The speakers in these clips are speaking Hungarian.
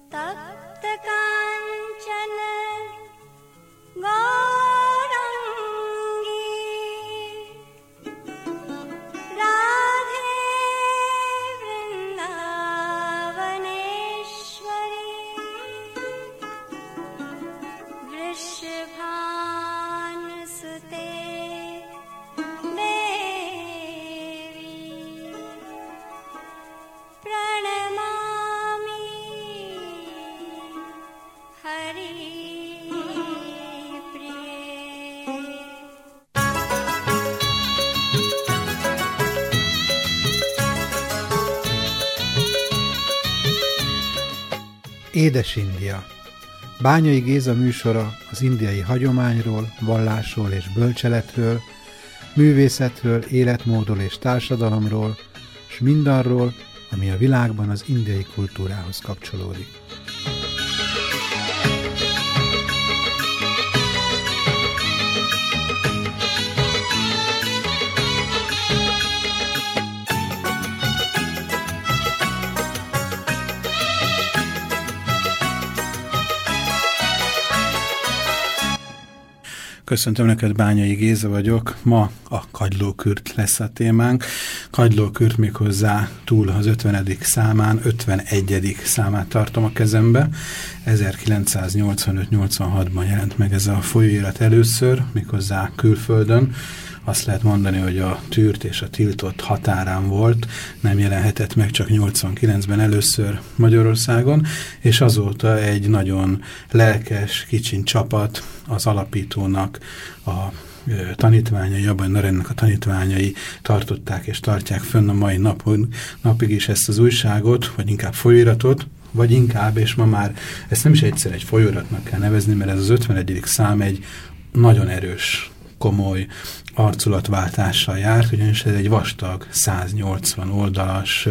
तप्त कांचन गौरांगी राधे वृंदावनेश्वरी वृषभानुसुते Édes India. Bányai Géza műsora az indiai hagyományról, vallásról és bölcseletről, művészetről, életmódról és társadalomról, s mindarról, ami a világban az indiai kultúrához kapcsolódik. Köszöntöm neked, Bányai Géza vagyok. Ma a kagylókürt lesz a témánk. Kagylókürt méghozzá túl az 50. számán, 51. számát tartom a kezembe. 1985-86-ban jelent meg ez a folyóirat először, méghozzá külföldön. Azt lehet mondani, hogy a tűrt és a tiltott határán volt, nem jelenhetett meg csak 89-ben először Magyarországon, és azóta egy nagyon lelkes, kicsin csapat, az alapítónak a tanítványai, Abhay Narennek a tanítványai tartották és tartják fönn a mai napig is ezt az újságot, vagy inkább folyóiratot, vagy inkább, és ma már ezt nem is egyszer egy folyóiratnak kell nevezni, mert ez az 51. szám egy nagyon erős, komoly arculatváltással járt, ugyanis ez egy vastag, 180 oldalas,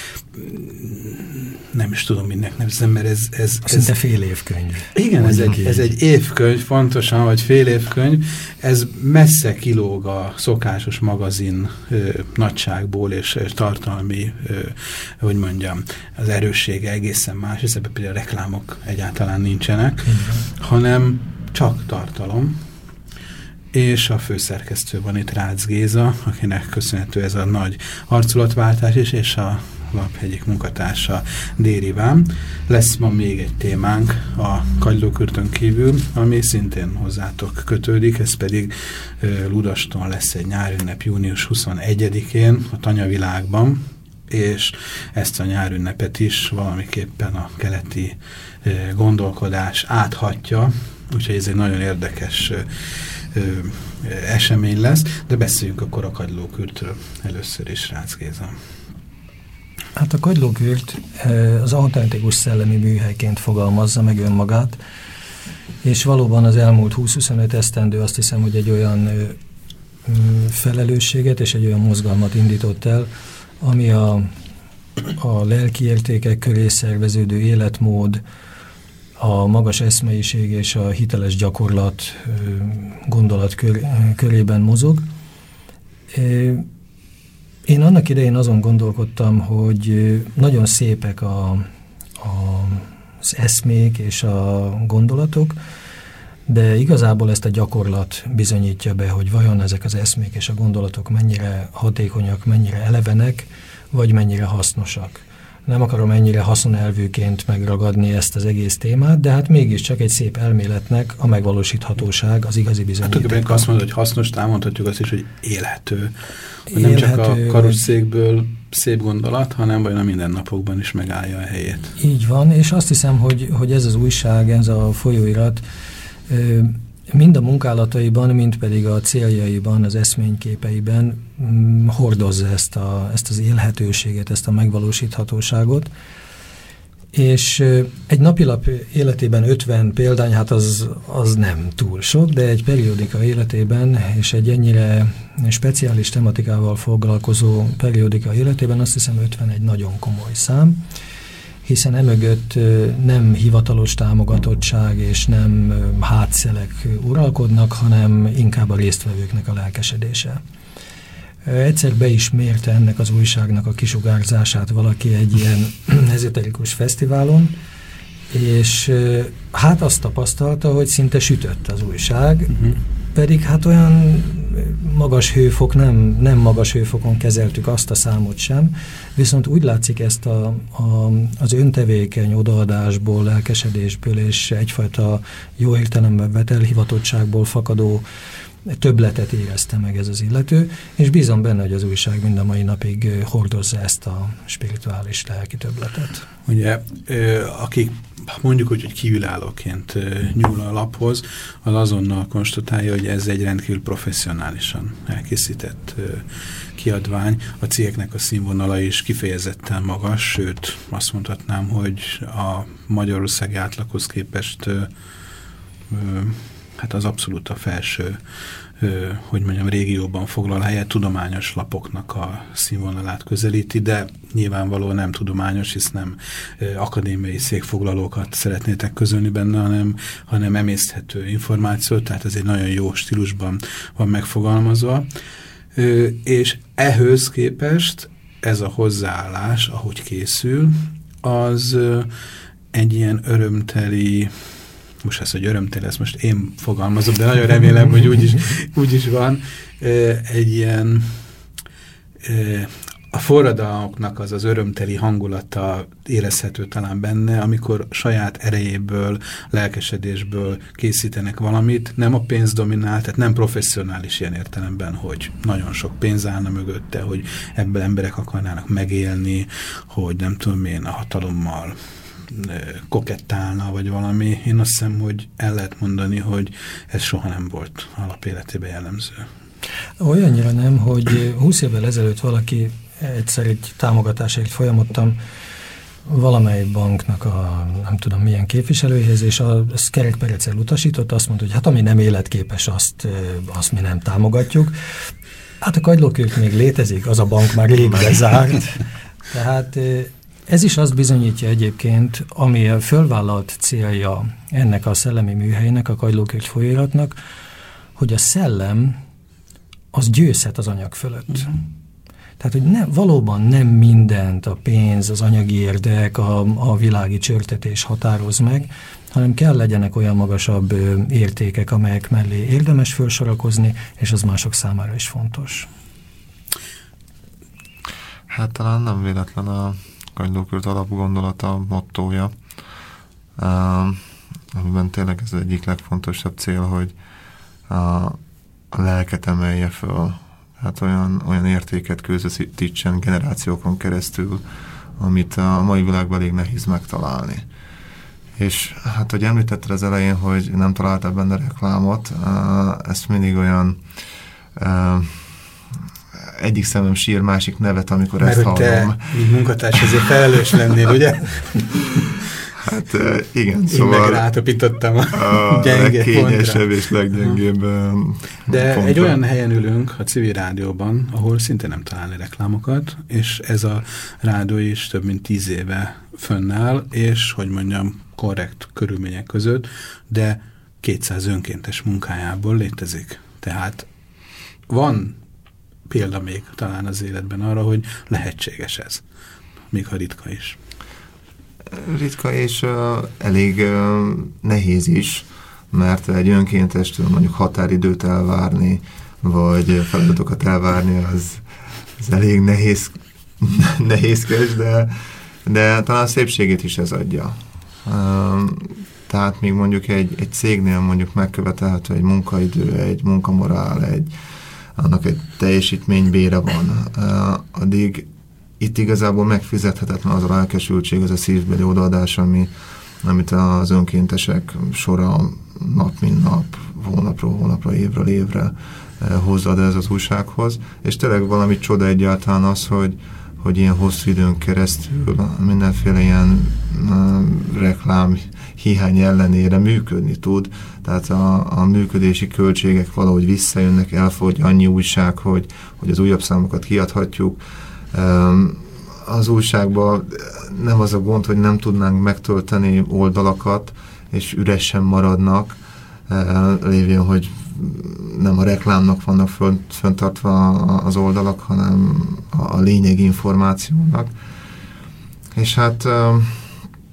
nem is tudom, mindnek nevezem, mert ez szinte fél évkönyv. Igen, ez egy évkönyv, pontosan, vagy fél évkönyv. Ez messze kilóg a szokásos magazin nagyságból, és tartalmi, hogy mondjam, az erőssége egészen más, és ebben például reklámok egyáltalán nincsenek, hanem csak tartalom. És a főszerkesztő van itt, Rácz Géza, akinek köszönhető ez a nagy arculatváltás is, és a lap egyik munkatársa, Déri Vám. Lesz ma még egy témánk a kagylókürtön kívül, ami szintén hozzátok kötődik, ez pedig Ludaston lesz egy nyárünnep június 21-én a Tanyavilágban, és ezt a nyárünnepet is valamiképpen a keleti gondolkodás áthatja, úgyhogy ez egy nagyon érdekes esemény lesz, de beszéljünk akkor a kagylókürtről először is, Rácz Géza. Hát a kagylókürt az autentikus szellemi műhelyként fogalmazza meg önmagát, és valóban az elmúlt 20-25 esztendő azt hiszem, hogy egy olyan felelősséget és egy olyan mozgalmat indított el, ami a lelki értékek köré szerveződő életmód, a magas eszmeiség és a hiteles gyakorlat gondolat körében mozog. Én annak idején azon gondolkodtam, hogy nagyon szépek az eszmék és a gondolatok, de igazából ezt a gyakorlat bizonyítja be, hogy vajon ezek az eszmék és a gondolatok mennyire hatékonyak, mennyire elevenek, vagy mennyire hasznosak. Nem akarom ennyire haszonelvűként megragadni ezt az egész témát, de hát mégiscsak egy szép elméletnek a megvalósíthatóság, az igazi bizonyíték. Hát azt mondod, hogy hasznos, mondhatjuk azt is, hogy élhető. Nem csak a karosszékből szép gondolat, hanem vajon a mindennapokban is megállja a helyét. Így van, és azt hiszem, hogy ez az újság, ez a folyóirat mind a munkálataiban, mind pedig a céljaiban, az eszményképeiben hordozza ezt az élhetőséget, ezt a megvalósíthatóságot. És egy napilap életében 50 példány, hát az nem túl sok, de egy periódika életében, és egy ennyire speciális tematikával foglalkozó periódika életében azt hiszem 50 egy nagyon komoly szám, hiszen emögött nem hivatalos támogatottság és nem hátszelek uralkodnak, hanem inkább a résztvevőknek a lelkesedése. Egyszer be is mérte ennek az újságnak a kisugárzását valaki egy ilyen ezoterikus fesztiválon, és hát azt tapasztalta, hogy szinte sütött az újság, pedig hát olyan magas hőfok, nem magas hőfokon kezeltük azt a számot sem, viszont úgy látszik ezt az öntevékeny odaadásból, lelkesedésből és egyfajta jó értelemben vett elhivatottságból fakadó többletet érezte meg ez az illető, és bízom benne, hogy az újság mind a mai napig hordozza ezt a spirituális lelki többletet. Ugye, akik mondjuk úgy, hogy kívülállóként nyúl a laphoz, az azonnal konstatálja, hogy ez egy rendkívül professzionálisan elkészített kiadvány. A cégeknek a színvonala is kifejezetten magas, sőt azt mondhatnám, hogy a magyarországi átlaghoz képest hát az abszolút a felső, hogy mondjam, régióban foglal helyet, tudományos lapoknak a színvonalát közelíti, de nyilvánvalóan nem tudományos, hisz nem akadémiai székfoglalókat szeretnétek közölni benne, hanem emészthető információ, tehát ez egy nagyon jó stílusban van megfogalmazva. És ehhez képest ez a hozzáállás, ahogy készül, az egy ilyen örömteli, most ez, hogy örömteli, ezt most én fogalmazom, de nagyon remélem, hogy úgy is van, egy ilyen a forradalmaknak az örömteli hangulata érezhető talán benne, amikor saját erejéből, lelkesedésből készítenek valamit, nem a pénz dominál, tehát nem professzionális ilyen értelemben, hogy nagyon sok pénz állna mögötte, hogy ebből emberek akarnának megélni, hogy nem tudom én a hatalommal kokettálna, vagy valami. Én azt hiszem, hogy el lehet mondani, hogy ez soha nem volt alapéletében jellemző. Olyannyira nem, hogy 20 évvel ezelőtt valaki egyszer egy támogatásért folyamodtam valamely banknak a nem tudom milyen képviselőjéhez, és azt kerekperecel utasított, azt mondta, hogy hát ami nem életképes, azt mi nem támogatjuk. Hát a Kagylókürt még létezik, az a bank már rég bezárt. Tehát ez is azt bizonyítja egyébként, ami a fölvállalt célja ennek a szellemi műhelynek, a Kagylókürt folyóiratnak, hogy a szellem az győzhet az anyag fölött. Tehát, hogy valóban nem mindent a pénz, az anyagi érdek, a világi csörtetés határoz meg, hanem kell legyenek olyan magasabb értékek, amelyek mellé érdemes felsorakozni, és az mások számára is fontos. Hát talán nem véletlen a Kagylókürt alapgondolata, mottója, amiben tényleg ez egyik legfontosabb cél, hogy a lelket emelje föl, hát olyan értéket közvetítsen generációkon keresztül, amit a mai világban elég nehéz megtalálni. És hát, hogy említetted az elején, hogy nem találtál benne reklámot, ezt mindig olyan egyik szemem sír, másik nevet, amikor ezt hallom. Mert te, mint munkatárs, ezért felelős lennél, ugye? Hát igen, én szóval... meg rátapítottam a gyenge legkényesebb pontra. és leggyengébb De pontra. egy olyan helyen ülünk a civil rádióban, ahol szinte nem találni reklámokat, és ez a rádió is több mint 10 éve fönnáll, és, hogy mondjam, korrekt körülmények között, de 200 önkéntes munkájából létezik. Tehát van példa még talán az életben arra, hogy lehetséges ez, még ha ritka is. Ritka és elég nehéz is, mert egy önkéntestől mondjuk határidőt elvárni, vagy feladatokat elvárni, az elég nehézkes, de talán a szépségét is ez adja. Tehát még mondjuk egy cégnél mondjuk megkövetelhető egy munkaidő, egy munkamorál, annak egy teljesítménybére van. Addig itt igazából megfizethetetlen az a lelkesültség, az a szívbeli odaadás, amit az önkéntesek sora nap mint nap, hónapról hónapra, évről évre hozzáad ez az újsághoz. És tényleg valami csoda egyáltalán az, hogy ilyen hosszú időn keresztül mindenféle ilyen reklám hiány ellenére működni tud. Tehát a működési költségek valahogy visszajönnek, elfogy annyi újság, hogy az újabb számokat kiadhatjuk. Az újságban nem az a gond, hogy nem tudnánk megtölteni oldalakat, és üresen maradnak, lévén, hogy nem a reklámnak vannak föntartva az oldalak, hanem a lényegi információnak. És hát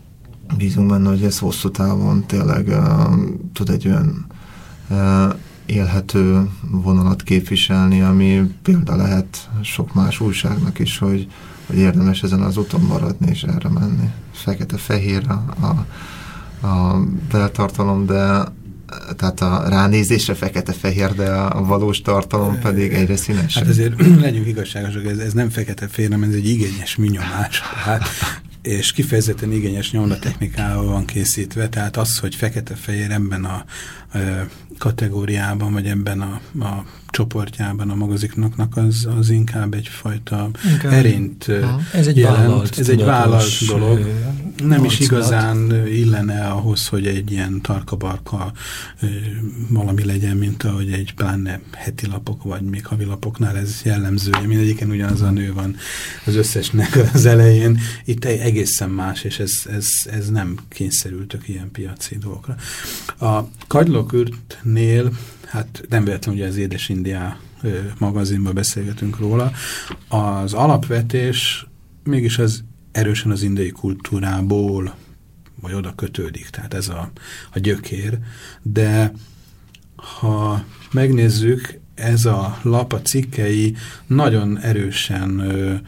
bízunk benne, hogy ez hosszú távon tényleg tud egy olyan élhető vonalat képviselni, ami példa lehet sok más újságnak is, hogy érdemes ezen az úton maradni és erre menni. Fekete-fehér a beltartalom, de tehát a ránézésre fekete-fehér, de a valós tartalom pedig egyre színes. Hát azért legyünk igazságosak, ez nem fekete-fehér, hanem ez egy igényes műnyomás. Tehát, és kifejezetten igényes nyomdatechnikával van készítve, tehát az, hogy fekete-fehér ebben a kategóriában, vagy ebben a csoportjában a magazinoknak, az inkább egyfajta erényt jelent. Ez egy vállalt dolog. Nem is igazán illene ahhoz, hogy egy ilyen tarka-barka valami legyen, mint ahogy egy pláne heti lapok, vagy még havilapoknál ez jellemző. Mindegyiken ugyanaz a nő van az összesnek az elején. Itt egészen más, és ez nem kényszerültök ilyen piaci dolgokra. A Kagylókürtnél, hát nem véletlenül, ugye az Édes Indiá magazinban beszélgetünk róla, az alapvetés mégis az erősen az indiai kultúrából, vagy oda kötődik, tehát ez a gyökér, de ha megnézzük, ez a lap, a cikkei nagyon erősen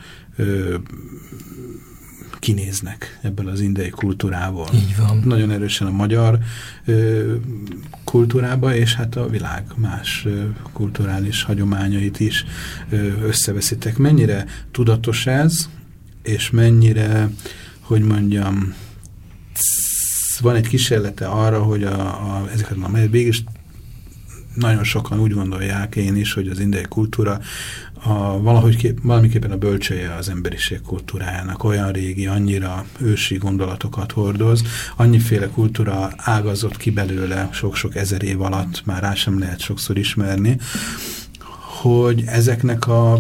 kinéznek ebből az indiai kultúrából. Így van. Nagyon erősen a magyar kultúrába, és hát a világ más kulturális hagyományait is összeveszitek. Mennyire tudatos ez, és mennyire, hogy mondjam, van egy kísérlete arra, hogy ezeket végig nagyon sokan úgy gondolják, én is, hogy az indiai kultúra valamiképpen a bölcsője az emberiség kultúrájának, olyan régi, annyira ősi gondolatokat hordoz, annyiféle kultúra ágazott ki belőle sok-sok ezer év alatt, már rá sem lehet sokszor ismerni, hogy ezeknek a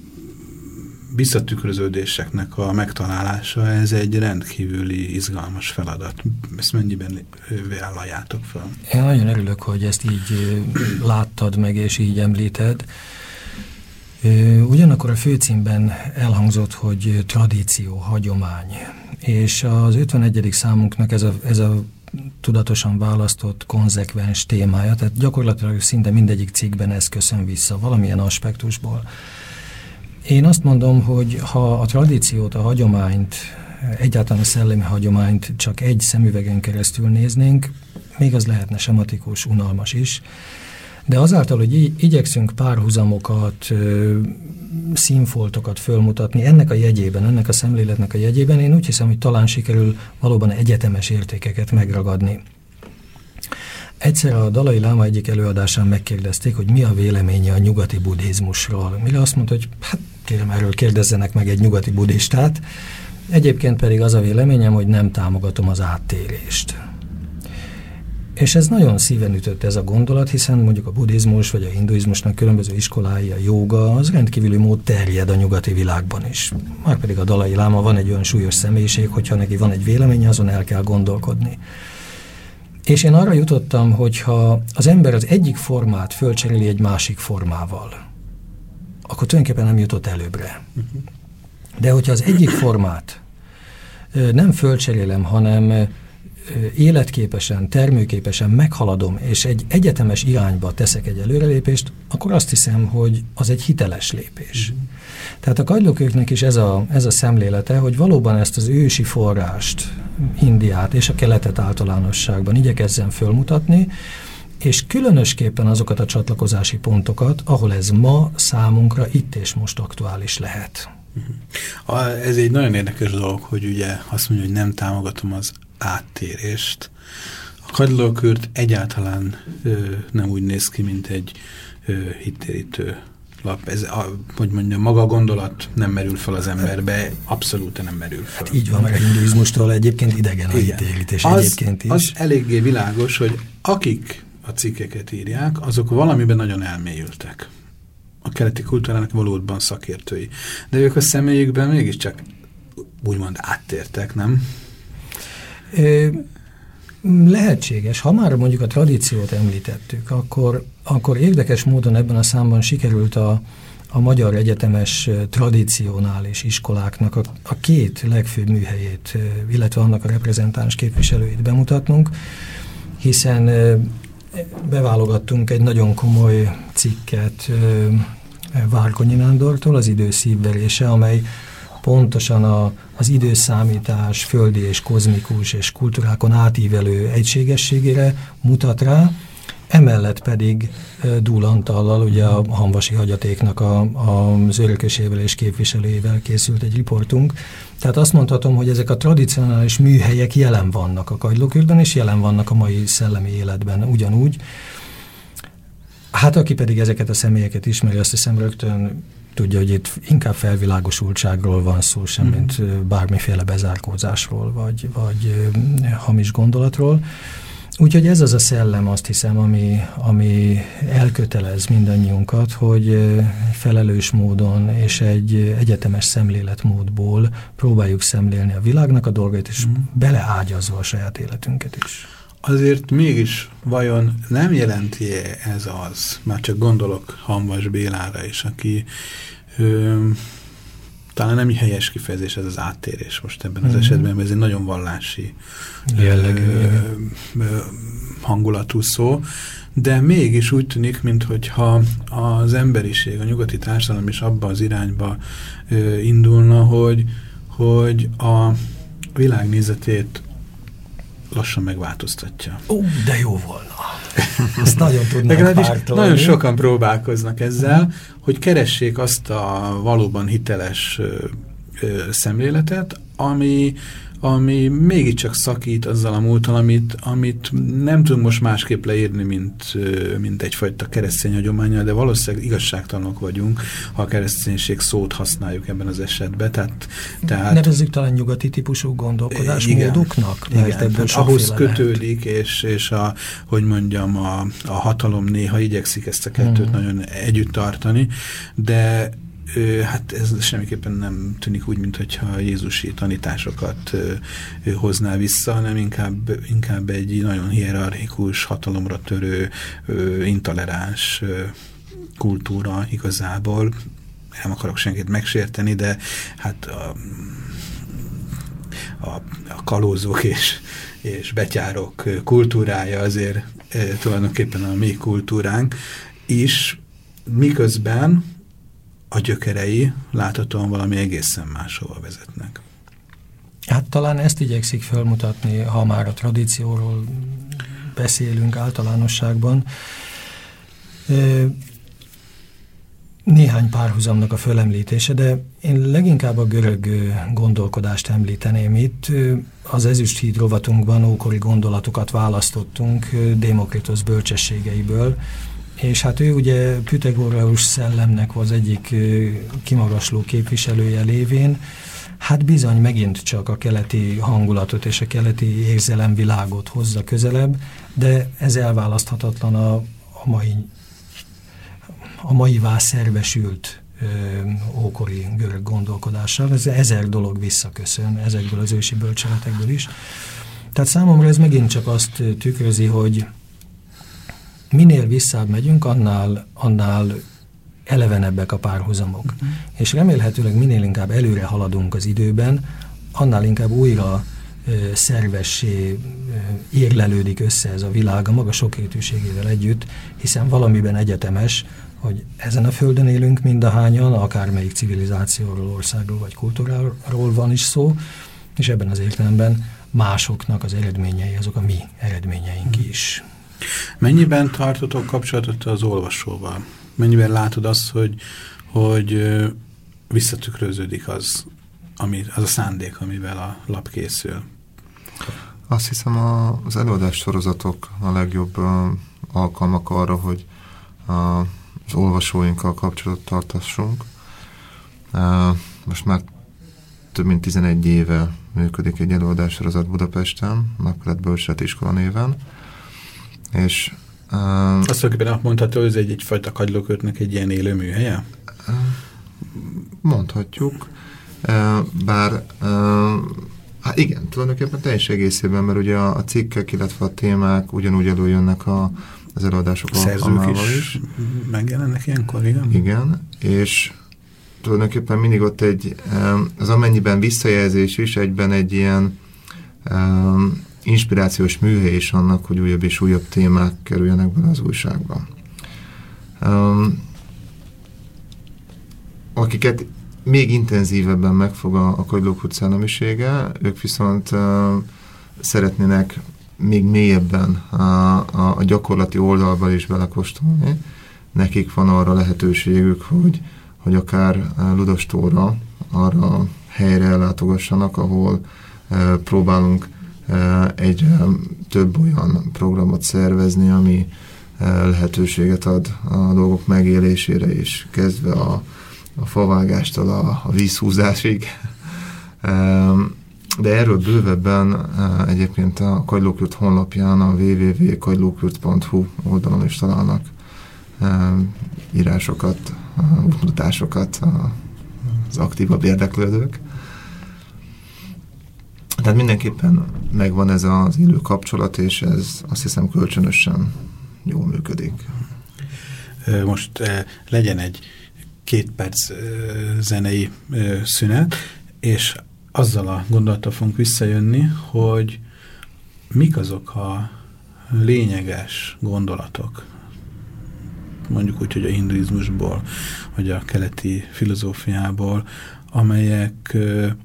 visszatükröződéseknek a megtalálása, ez egy rendkívüli izgalmas feladat. Ezt mennyiben vállaljátok fel? Én nagyon örülök, hogy ezt így láttad meg, és így említed. Ugyanakkor a főcímben elhangzott, hogy tradíció, hagyomány. És az 51. számunknak ez a tudatosan választott, konzekvens témája, tehát gyakorlatilag szinte mindegyik cikkben ez köszön vissza, valamilyen aspektusból. Én azt mondom, hogy ha a tradíciót, a hagyományt, egyáltalán a szellemi hagyományt csak egy szemüvegen keresztül néznénk, még az lehetne sematikus, unalmas is, de azáltal, hogy igyekszünk párhuzamokat, színfoltokat fölmutatni ennek a jegyében, ennek a szemléletnek a jegyében, én úgy hiszem, hogy talán sikerül valóban egyetemes értékeket megragadni. Egyszer a Dalai Láma egyik előadásán megkérdezték, hogy mi a véleménye a nyugati buddhizmusról. Mire azt mondta, hogy hát kérem, erről kérdezzenek meg egy nyugati buddhistát. Egyébként pedig az a véleményem, hogy nem támogatom az áttérést. És ez nagyon szíven ütött ez a gondolat, hiszen mondjuk a buddhizmus vagy a hinduizmusnak különböző iskolái, a jóga, az rendkívüli mód terjed a nyugati világban is. Márpedig a Dalai Láma van egy olyan súlyos személyiség, hogyha neki van egy véleménye, azon el kell gondolkodni. És én arra jutottam, hogyha az ember az egyik formát fölcseréli egy másik formával, akkor tulajdonképpen nem jutott előbbre. De hogyha az egyik formát nem fölcserélem, hanem életképesen, termőképesen meghaladom, és egy egyetemes irányba teszek egy előrelépést, akkor azt hiszem, hogy az egy hiteles lépés. Tehát a kagylókürtnek is ez a szemlélete, hogy valóban ezt az ősi forrást, Indiát és a keletet általánosságban igyekezzen fölmutatni, és különösképpen azokat a csatlakozási pontokat, ahol ez ma számunkra itt és most aktuális lehet. Ez egy nagyon érdekes dolog, hogy ugye azt mondja, hogy nem támogatom az áttérést. A Kagylókürt egyáltalán nem úgy néz ki, mint egy hittérítő lap. Ez, hogy mondjam, maga a gondolat nem merül fel az emberbe, abszolút nem merül fel. Hát így van, meg a hinduizmustól egyébként idegen a hitérítés egyébként is. Az eléggé világos, hogy akik a cikkeket írják, azok valamiben nagyon elmélyültek. A keleti kultúrának valóban szakértői. De ők a személyükben mégiscsak úgymond áttértek, nem? Lehetséges. Ha már mondjuk a tradíciót említettük, akkor érdekes módon ebben a számban sikerült a a magyar egyetemes tradicionális iskoláknak a két legfőbb műhelyét, illetve annak a reprezentáns képviselőit bemutatnunk, hiszen beválogattunk egy nagyon komoly cikket Várkonyi Nándortól, az idő szívverése, amely pontosan az időszámítás földi és kozmikus és kultúrákon átívelő egységességére mutat rá, emellett pedig Dúl Antallal, ugye a Hamvasi Hagyatéknak az örökösével és képviselőjével készült egy riportunk. Tehát azt mondhatom, hogy ezek a tradicionális műhelyek jelen vannak a Kagylókürtön, és jelen vannak a mai szellemi életben ugyanúgy. Hát aki pedig ezeket a személyeket ismeri, azt hiszem rögtön tudja, hogy itt inkább felvilágosultságról van szó, sem mint bármiféle bezárkózásról, vagy hamis gondolatról. Úgyhogy ez az a szellem, azt hiszem, ami elkötelez mindannyiunkat, hogy felelős módon és egy egyetemes szemléletmódból próbáljuk szemlélni a világnak a dolgait, és beleágyazva a saját életünket is. Azért mégis vajon nem jelenti ez az, már csak gondolok Hamvas Bélára is, aki talán nem helyes kifejezés ez az áttérés most ebben az esetben, ez egy nagyon vallási hangulatú szó, de mégis úgy tűnik, minthogyha az emberiség, a nyugati társadalom is abba az irányba indulna, hogy a világnézetét lassan megváltoztatja. De jó volna. Ezt nagyon tudnám pártolni. Nagyon sokan próbálkoznak ezzel, hogy keressék azt a valóban hiteles szemléletet, ami mégiscsak szakít azzal a múltal, amit nem tudunk most másképp leírni, mint egyfajta keresztény hagyománnyal, de valószínűleg igazságtalanok vagyunk, ha a kereszténység szót használjuk ebben az esetben. Tehát nevezzük talán nyugati típusú gondolkodásmódoknak, mert ebből ahhoz kötődik, és hogy mondjam, a hatalom néha igyekszik ezt a kettőt nagyon együtt tartani, de hát ez semmiképpen nem tűnik úgy, mintha jézusi tanításokat hozná vissza, hanem inkább egy nagyon hierarchikus, hatalomra törő, intoleráns kultúra igazából. Nem akarok senkit megsérteni, de hát a kalózók és betyárok kultúrája azért tulajdonképpen a mi kultúránk is, miközben a gyökerei láthatóan valami egészen máshova vezetnek. Hát talán ezt igyekszik felmutatni, ha már a tradícióról beszélünk általánosságban. Néhány párhuzamnak a fölemlítése, de én leginkább a görög gondolkodást említeném itt. Az Ezüsthíd rovatunkban ókori gondolatokat választottunk Démokritosz bölcsességeiből, és hát ő ugye Püthagoreus szellemnek az egyik kimagasló képviselője lévén, hát bizony megint csak a keleti hangulatot és a keleti érzelemvilágot hozza közelebb, de ez elválaszthatatlan a maivá szervesült ókori görög gondolkodással. Ez 1000 dolog visszaköszön ezekből az ősi bölcseletekből is. Tehát számomra ez megint csak azt tükrözi, hogy minél visszább megyünk, annál elevenebbek a párhuzamok. És remélhetőleg minél inkább előre haladunk az időben, annál inkább újra szervessé érlelődik össze ez a világ a maga sokrétűségével együtt, hiszen valamiben egyetemes, hogy ezen a földön élünk mindahányan, akármelyik civilizációról, országról vagy kultúráról van is szó, és ebben az értelemben másoknak az eredményei, azok a mi eredményeink is. Mennyiben tartotok kapcsolatot az olvasóval? Mennyiben látod azt, hogy visszatükröződik az a szándék, amivel a lap készül? Azt hiszem az előadás sorozatok a legjobb alkalmak arra, hogy az olvasóinkkal kapcsolatot tartassunk. Most már több mint 11 éve működik egy előadás sorozat Budapesten, Napkelet Bölcseleti Iskola néven, és azt tulajdonképpen mondható, hogy ez egyfajta Kagylókürtnek egy ilyen élő műhelye? Mondhatjuk. Bár hát igen, tulajdonképpen teljes egészében, mert ugye a cikkek, illetve a témák ugyanúgy előjönnek a az előadások alkalmával is. Megjelennek ilyenkor, igen? Igen, és tulajdonképpen mindig ott az amennyiben visszajelzés is egyben egy ilyen inspirációs műhely is annak, hogy újabb és újabb témák kerüljenek bele az újságba. Akiket még intenzívebben megfog a Kagylók utcán nemisége, ők viszont szeretnének még mélyebben a gyakorlati oldalba is belekóstolni. Nekik van arra lehetőségük, hogy akár Ludostóra, arra a helyre ellátogassanak, ahol próbálunk egyre több olyan programot szervezni, ami lehetőséget ad a dolgok megélésére is, kezdve a favágástól a vízhúzásig. De erről bővebben egyébként a Kagylókürt honlapján, a www.kagylókürt.hu oldalon is találnak írásokat, útmutatásokat az aktívabb érdeklődők. Tehát mindenképpen megvan ez az élő kapcsolat, és ez azt hiszem kölcsönösen jól működik. Most legyen egy 2 perc zenei szünet, és azzal a gondolattal fogunk visszajönni, hogy mik azok a lényeges gondolatok, mondjuk úgy, hogy a hinduizmusból, vagy a keleti filozófiából, amelyek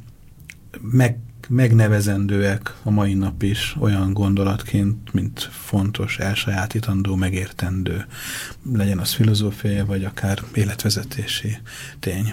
megnevezendőek a mai nap is olyan gondolatként, mint fontos, elsajátítandó, megértendő. Legyen az filozófiai, vagy akár életvezetési tény.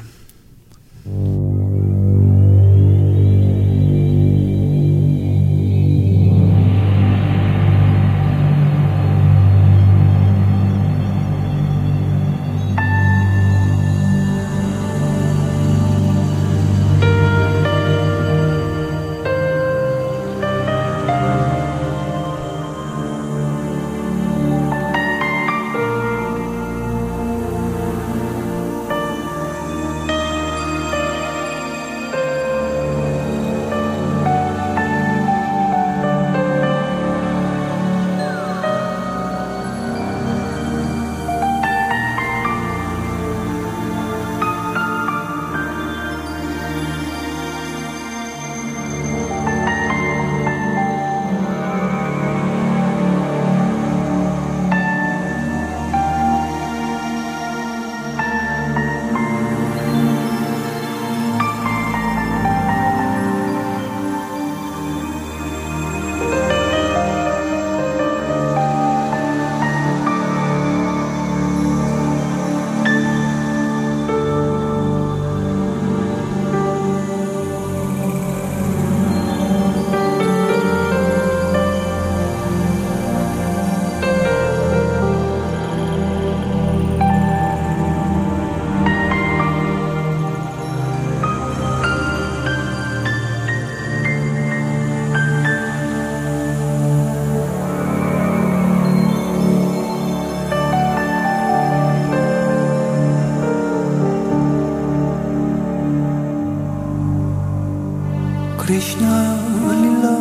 Krishna Lila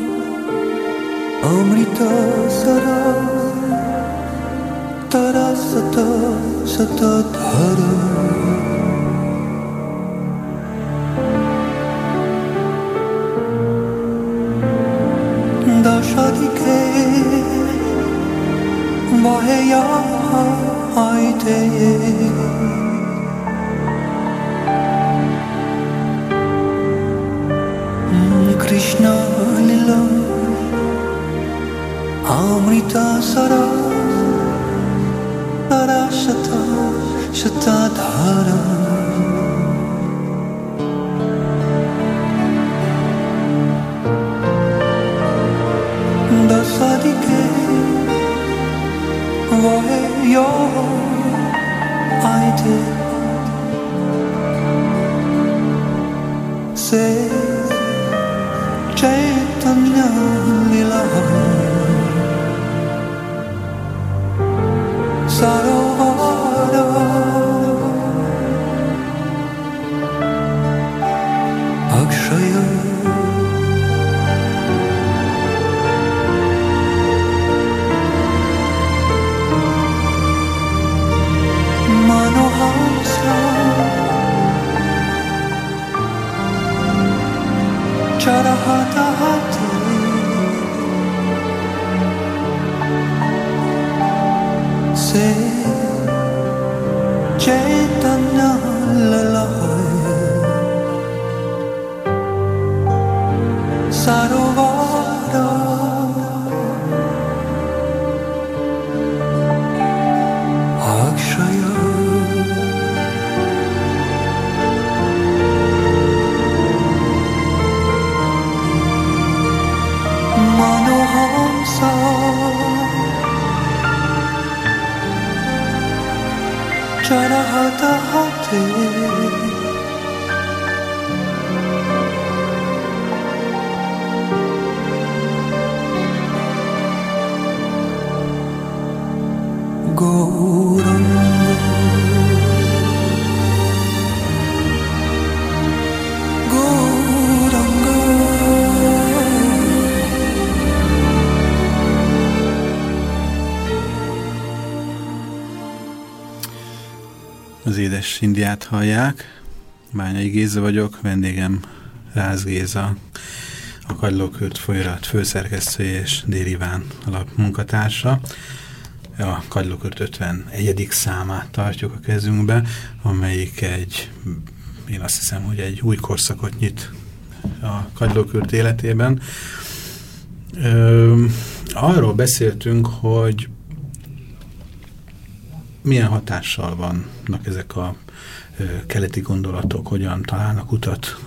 Amrita Sara Tarasata Satadhara Dashadike Vahaya Aiteye Krishna Lila Amrita Sara Tarasata Shatadhara Dasadike Vaheyo Aite Se Chaitanya Lila Sarovara manohamsa charahata hate Gauranga Az édes Indiát hallják. Bányai Géza vagyok, vendégem Rász Géza, a Kagylókürt folyóirat főszerkesztője és Dér Iván alap munkatársa. A Kagylókürt 51. számát tartjuk a kezünkbe, amelyik én azt hiszem, hogy egy új korszakot nyit a Kagylókürt életében. Arról beszéltünk, hogy milyen hatással vannak ezek a keleti gondolatok, hogyan találnak utat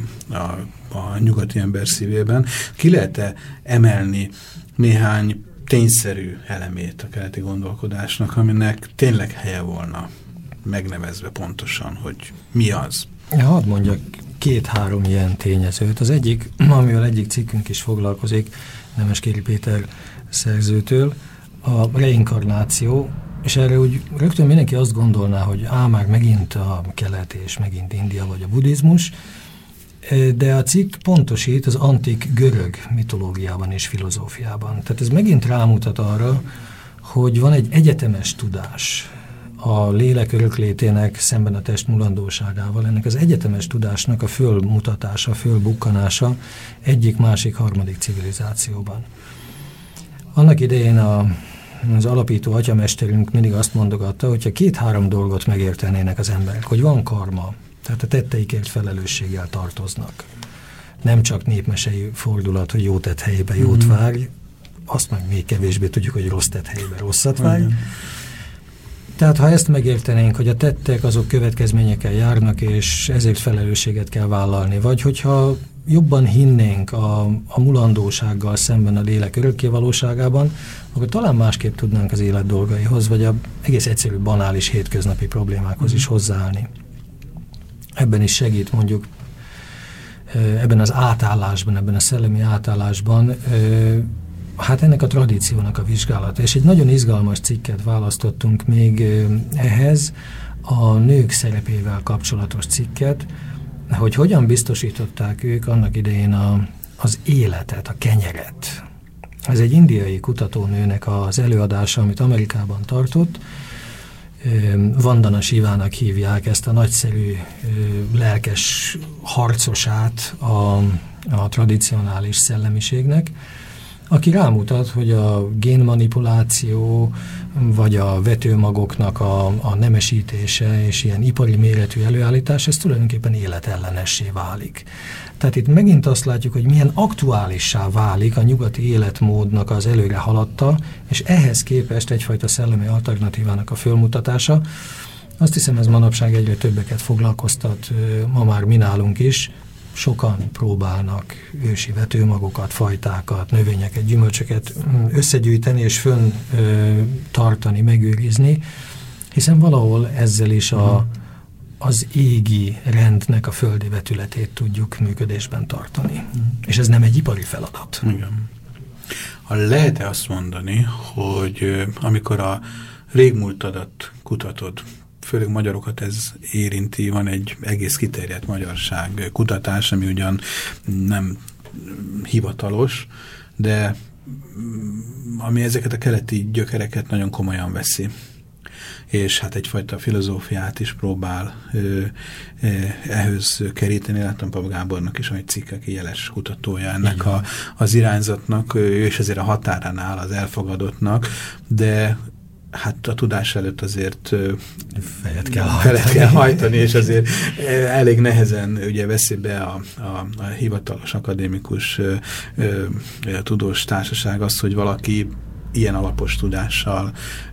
a nyugati ember szívében. Ki lehet-e emelni néhány tényszerű elemét a keleti gondolkodásnak, aminek tényleg helye volna megnevezve pontosan, hogy mi az? Hadd mondjak 2-3 ilyen tényezőt. Az egyik, amivel egyik cikkünk is foglalkozik, Nemeskéri Péter szerzőtől, a reinkarnáció, és erre úgy rögtön mindenki azt gondolná, hogy már megint a kelet és megint India vagy a buddhizmus, de a cikk pontosít az antik görög mitológiában és filozófiában. Tehát ez megint rámutat arra, hogy van egy egyetemes tudás a lélek öröklétének szemben a test mulandóságával. Ennek az egyetemes tudásnak a fölmutatása, fölbukkanása egyik, másik, harmadik civilizációban. Annak idején az alapító atyamesterünk mindig azt mondogatta, hogyha 2-3 dolgot megértenének az emberek, hogy van karma, tehát a tetteikért felelősséggel tartoznak. Nem csak népmesei fordulat, hogy jó tett helyébe jót várj, azt meg még kevésbé tudjuk, hogy rossz tett helyébe rosszat várj. Tehát ha ezt megértenénk, hogy a tettek azok következményekkel járnak, és ezért felelősséget kell vállalni, vagy hogyha jobban hinnénk a mulandósággal szemben a lélek örökkévalóságában, akkor talán másképp tudnánk az élet dolgaihoz, vagy a egész egyszerű, banális, hétköznapi problémákhoz is hozzáállni. Ebben is segít mondjuk, ebben az átállásban, ebben a szellemi átállásban, hát ennek a tradíciónak a vizsgálata. És egy nagyon izgalmas cikket választottunk még ehhez, a nők szerepével kapcsolatos cikket, hogy hogyan biztosították ők annak idején az életet, a kenyeret. Ez egy indiai kutatónőnek az előadása, amit Amerikában tartott. Vandana Sivának hívják ezt a nagyszerű, lelkes harcosát a tradicionális szellemiségnek, aki rámutat, hogy a génmanipuláció, vagy a vetőmagoknak a nemesítése és ilyen ipari méretű előállítás, ez tulajdonképpen életellenessé válik. Tehát itt megint azt látjuk, hogy milyen aktuálissá válik a nyugati életmódnak az előre haladta, és ehhez képest egyfajta szellemi alternatívának a fölmutatása. Azt hiszem, ez manapság egyre többeket foglalkoztat, ma már mi nálunk is. Sokan próbálnak ősi vetőmagokat, fajtákat, növényeket, gyümölcsöket összegyűjteni és fönn tartani, megőrizni, hiszen valahol ezzel is az égi rendnek a földi vetületét tudjuk működésben tartani. És ez nem egy ipari feladat. Igen. Lehet-e azt mondani, hogy amikor a régmúltadat kutatod, főleg magyarokat ez érinti, van egy egész kiterjedt magyarság kutatás, ami ugyan nem hivatalos, de ami ezeket a keleti gyökereket nagyon komolyan veszi. És hát egyfajta filozófiát is próbál ehhez keríteni. Láttam Pap Gábornak is, hogy cikkek jeles kutatója ennek az irányzatnak, ő is azért a határán áll az elfogadottnak, de hát a tudás előtt azért fejet kell hajtani, és azért elég nehezen ugye veszi be a hivatalos akadémikus tudós társaság azt, hogy valaki ilyen alapos tudással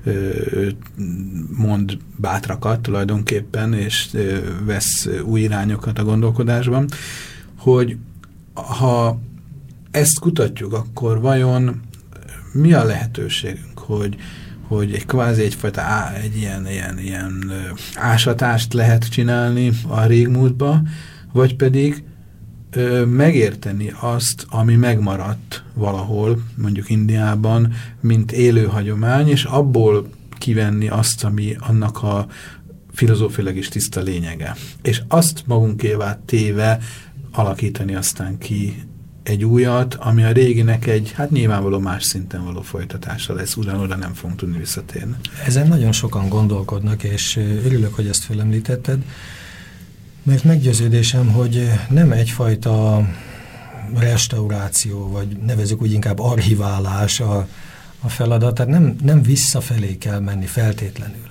mond bátrakat tulajdonképpen, és vesz új irányokat a gondolkodásban, hogy ha ezt kutatjuk, akkor vajon mi a lehetőségünk, hogy egy kvázi egyfajta egy ilyen ásatást lehet csinálni a régmúltba, vagy pedig megérteni azt, ami megmaradt valahol, mondjuk Indiában, mint élő hagyomány, és abból kivenni azt, ami annak a filozófiailag is tiszta lényege. És azt magunkévá téve alakítani aztán ki egy újat, ami a réginek egy, hát nyilvánvaló más szinten való folytatása lesz, ugyanoda nem fogunk tudni visszatérni. Ezen nagyon sokan gondolkodnak, és örülök, hogy ezt felemlítetted, mert meggyőződésem, hogy nem egyfajta restauráció, vagy nevezzük úgy inkább archiválás a feladat, tehát nem visszafelé kell menni feltétlenül.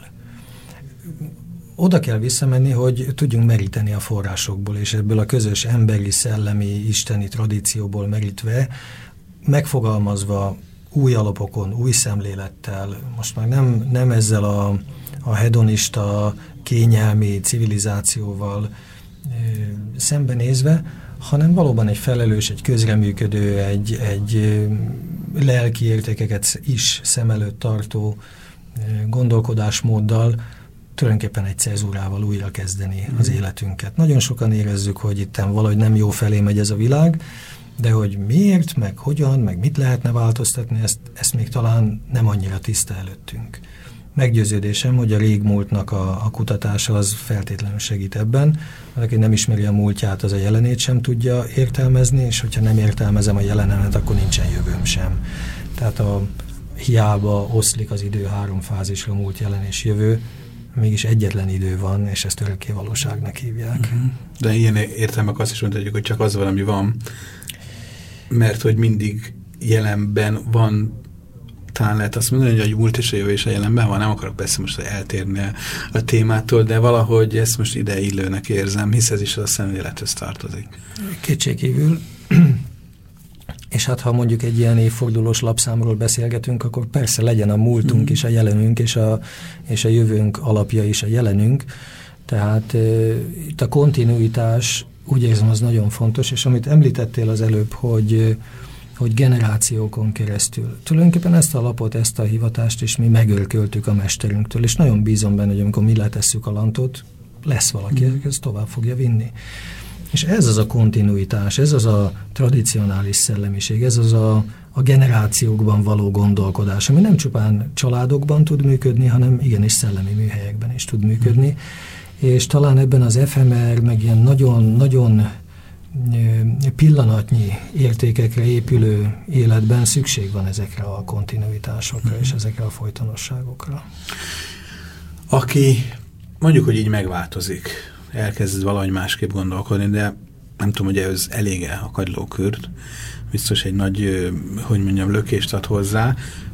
Oda kell visszamenni, hogy tudjunk meríteni a forrásokból, és ebből a közös emberi, szellemi, isteni tradícióból merítve, megfogalmazva új alapokon, új szemlélettel, most már nem ezzel a hedonista, kényelmi civilizációval szembenézve, hanem valóban egy felelős, egy közreműködő, egy lelki értékeket is szem előtt tartó gondolkodásmóddal tulajdonképpen egy cezúrával újra kezdeni az életünket. Nagyon sokan érezzük, hogy itten valahogy nem jó felé megy ez a világ, de hogy miért, meg hogyan, meg mit lehetne változtatni, ezt még talán nem annyira tiszta előttünk. Meggyőződésem, hogy a régmúltnak a kutatása az feltétlenül segít ebben. Aki nem ismeri a múltját, az a jelenét sem tudja értelmezni, és hogyha nem értelmezem a jelenemet, akkor nincsen jövőm sem. Tehát hiába oszlik az idő 3 fázisra, múlt, jelen és jövő, mégis egyetlen idő van, és ezt örökké valóságnak hívják. De ilyen értelmek azt is mondhatjuk, hogy csak az valami van, mert hogy mindig jelenben van, talán lehet azt mondani, hogy a múlt és a jövő és a jelenben van, nem akarok persze most eltérni a témától, de valahogy ezt most ide illőnek érzem, hisz ez is a szemlélethez tartozik. Kétségkívül. És hát ha mondjuk egy ilyen évfordulós lapszámról beszélgetünk, akkor persze legyen a múltunk is a jelenünk, és a jövőnk alapja is a jelenünk. Tehát itt a kontinuitás, úgy érzem, az nagyon fontos, és amit említettél az előbb, hogy generációkon keresztül. Tulajdonképpen ezt a lapot, ezt a hivatást is mi megörköltük a mesterünktől, és nagyon bízom benne, hogy amikor mi letesszük a lantot, lesz valaki, aki ezt tovább fogja vinni. És ez az a kontinuitás, ez az a tradicionális szellemiség, ez az a generációkban való gondolkodás, ami nem csupán családokban tud működni, hanem igenis szellemi műhelyekben is tud működni. És talán ebben az efemer, meg ilyen nagyon-nagyon pillanatnyi értékekre épülő életben szükség van ezekre a kontinuitásokra és ezekre a folytonosságokra. Aki mondjuk, hogy így megváltozik, elkezd valahogy másképp gondolkodni, de nem tudom, hogy ez elég-e a kagylókürt, biztos egy nagy, hogy mondjam, lökést ad hozzá.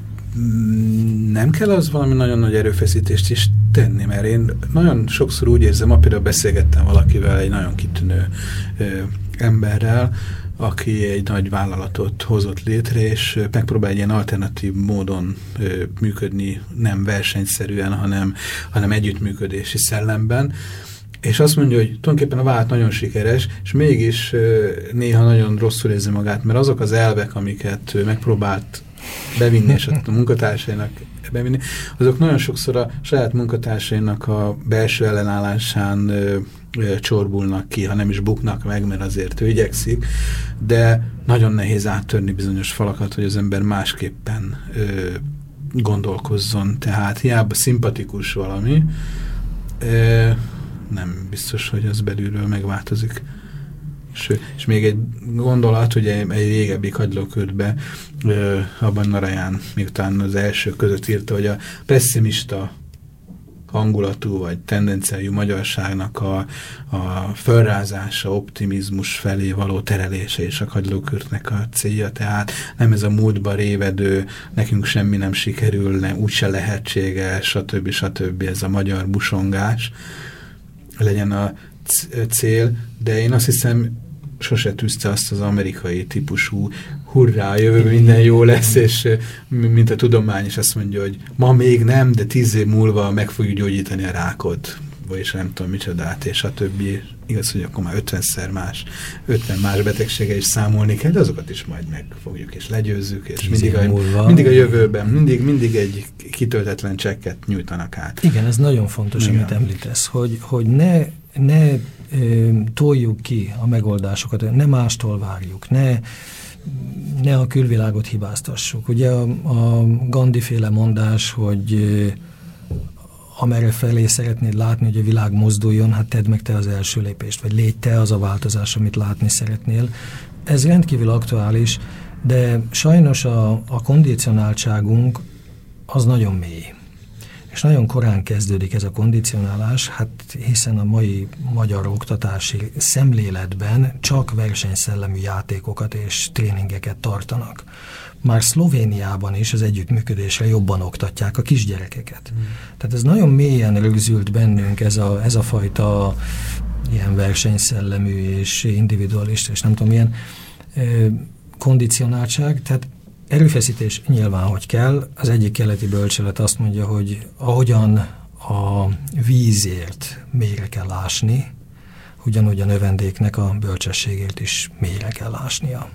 Nem kell az valami nagyon nagy erőfeszítést is tenni, mert én nagyon sokszor úgy érzem, ma például beszélgettem valakivel, egy nagyon kitűnő emberrel, aki egy nagy vállalatot hozott létre, és megpróbál egy ilyen alternatív módon működni, nem versenyszerűen, hanem együttműködési szellemben. És azt mondja, hogy tulajdonképpen a vállalat nagyon sikeres, és mégis néha nagyon rosszul érzi magát, mert azok az elvek, amiket megpróbált bevinni, és a munkatársainak bevinni, azok nagyon sokszor a saját munkatársainak a belső ellenállásán csorbulnak ki, ha nem is buknak meg, mert azért ő igyekszik, de nagyon nehéz áttörni bizonyos falakat, hogy az ember másképpen gondolkozzon. Tehát hiába szimpatikus valami, nem biztos, hogy az belülről megváltozik. És még egy gondolat, hogy egy régebbi kagylókürtbe abban Narayán, miután az első között írta, hogy a pesszimista hangulatú vagy tendenciájú magyarságnak a fölrázása, optimizmus felé való terelése és a kagylókürtnek a célja. Tehát nem ez a múltba révedő, nekünk semmi nem sikerül, úgyse lehetséges, stb. Ez a magyar busongás legyen a cél, de én azt hiszem, sose tűzte azt az amerikai típusú hurrá, jövő minden jó lesz, és mint a tudomány is azt mondja, hogy ma még nem, de 10 év múlva meg fogjuk gyógyítani a rákot. és nem tudom micsodát, és a többi. Igaz, hogy akkor már 50 más betegsége is számolni kell, de azokat is majd megfogjuk és legyőzzük, és mindig a jövőben, mindig egy kitöltetlen csekket nyújtanak át. Igen, ez nagyon fontos, amit említesz, hogy ne toljuk ki a megoldásokat, ne mástól várjuk, ne a külvilágot hibáztassuk. Ugye a Gandhi-féle mondás, hogy amerre felé szeretnéd látni, hogy a világ mozduljon, hát tedd meg te az első lépést, vagy légy te az a változás, amit látni szeretnél. Ez rendkívül aktuális, de sajnos a kondicionáltságunk az nagyon mély. És nagyon korán kezdődik ez a kondicionálás, hát hiszen a mai magyar oktatási szemléletben csak versenyszellemű játékokat és tréningeket tartanak. Már Szlovéniában is az együttműködésre jobban oktatják a kisgyerekeket. Tehát ez nagyon mélyen rögzült bennünk ez a fajta ilyen versenyszellemű és individualista, és nem tudom, milyen kondicionáltság. Tehát erőfeszítés nyilván, hogy kell. Az egyik keleti bölcselet azt mondja, hogy ahogyan a vízért mélyre kell ásni, ugyanúgy a növendéknek a bölcsességért is mélyre kell ásnia.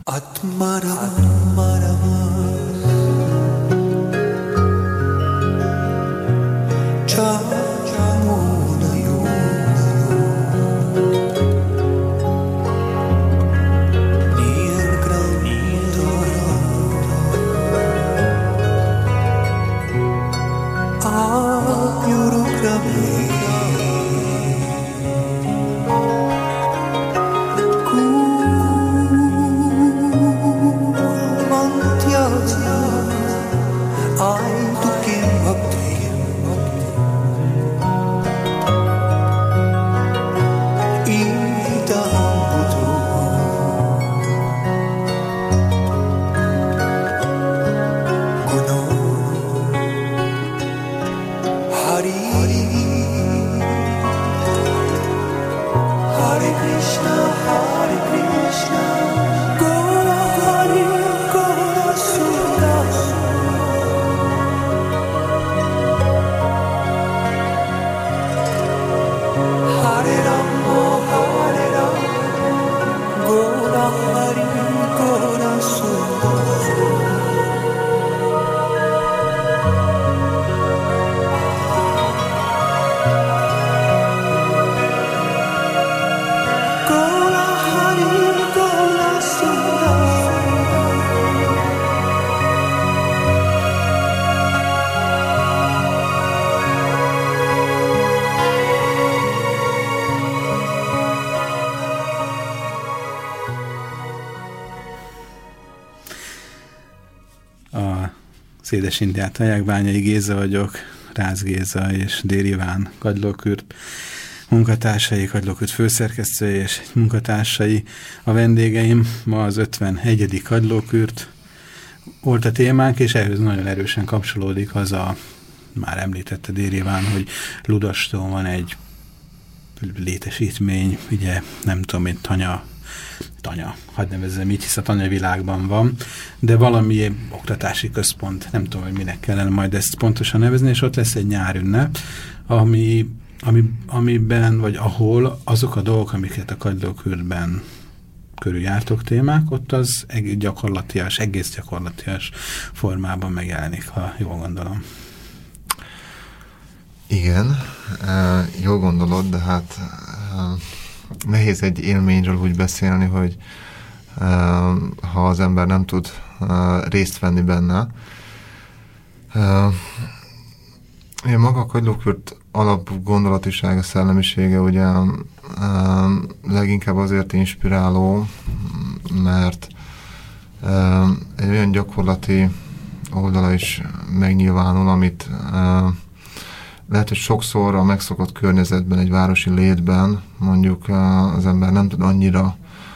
Szédes Indiát hallják, Bányai Géza vagyok, Rácz Géza és Dér Iván Kagylókürt munkatársai, Kagylókürt főszerkesztője és munkatársai a vendégeim. Ma az 51. Kagylókürt volt a témánk, és ehhez nagyon erősen kapcsolódik az a, már említette Dér Iván, hogy Ludaston van egy létesítmény, ugye nem tudom, mint tanya, hadd nevezzem így, hisz a tanyavilágban van, de valami oktatási központ, nem tudom, hogy minek kellene majd ezt pontosan nevezni, és ott lesz egy nyárünnep, amiben, vagy ahol azok a dolgok, amiket a Kagylókürtben körüljártok témák, ott az egész gyakorlatias formában megjelenik, ha jól gondolom. Igen, jól gondolod, de hát nehéz egy élményről úgy beszélni, hogy ha az ember nem tud részt venni benne. Maga a Kagylókürt alap gondolatisága, szellemisége ugye leginkább azért inspiráló, mert egy olyan gyakorlati oldala is megnyilvánul, amit lehet, hogy sokszor a megszokott környezetben, egy városi létben mondjuk az ember nem tud annyira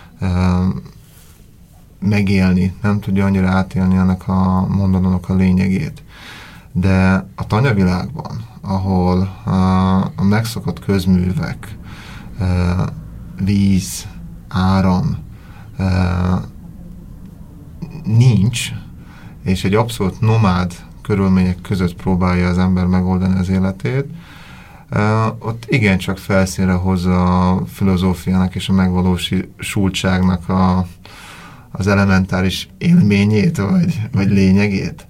megélni, nem tudja annyira átélni ennek a mondatónak a lényegét. De a tanyavilágban, ahol a megszokott közművek, víz, áram nincs, és egy abszolút nomád körülmények között próbálja az ember megoldani az életét, ott igencsak felszínre hozza a filozófiának és a megvalósultságnak az elementáris élményét, vagy lényegét.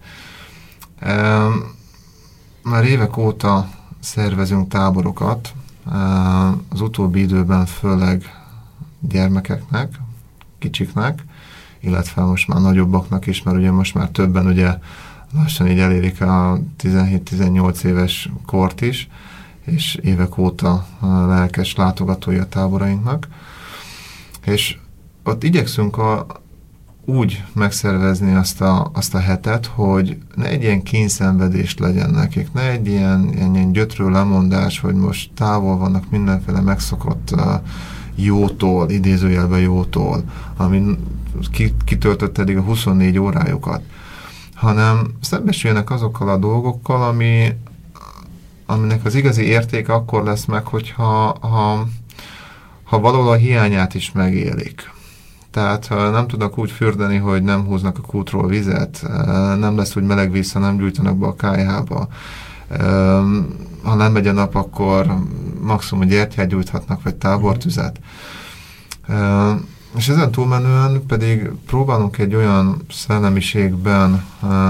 Már évek óta szervezünk táborokat, az utóbbi időben főleg gyermekeknek, kicsiknek, illetve most már nagyobbaknak is, mert ugye most már többen ugye lassan így elérik a 17-18 éves kort is, és évek óta lelkes látogatói a táborainknak. És ott igyekszünk úgy megszervezni azt a hetet, hogy ne egy ilyen kényszenvedés legyen nekik, ne egy ilyen gyötrő lemondás, hogy most távol vannak mindenféle megszokott jótól, idézőjelben jótól, ami kitöltött eddig a 24 órájukat, hanem szembesüljenek azokkal a dolgokkal, aminek az igazi értéke akkor lesz meg, hogyha valahol a hiányát is megélik. Tehát ha nem tudnak úgy fürdeni, hogy nem húznak a kútról vizet, nem lesz úgy meleg víz, ha nem gyújtanak be a kályhába. Ha nem megy a nap, akkor maximum gyertyát gyújthatnak, vagy tábortüzet. És ezen túlmenően pedig próbálunk egy olyan szellemiségben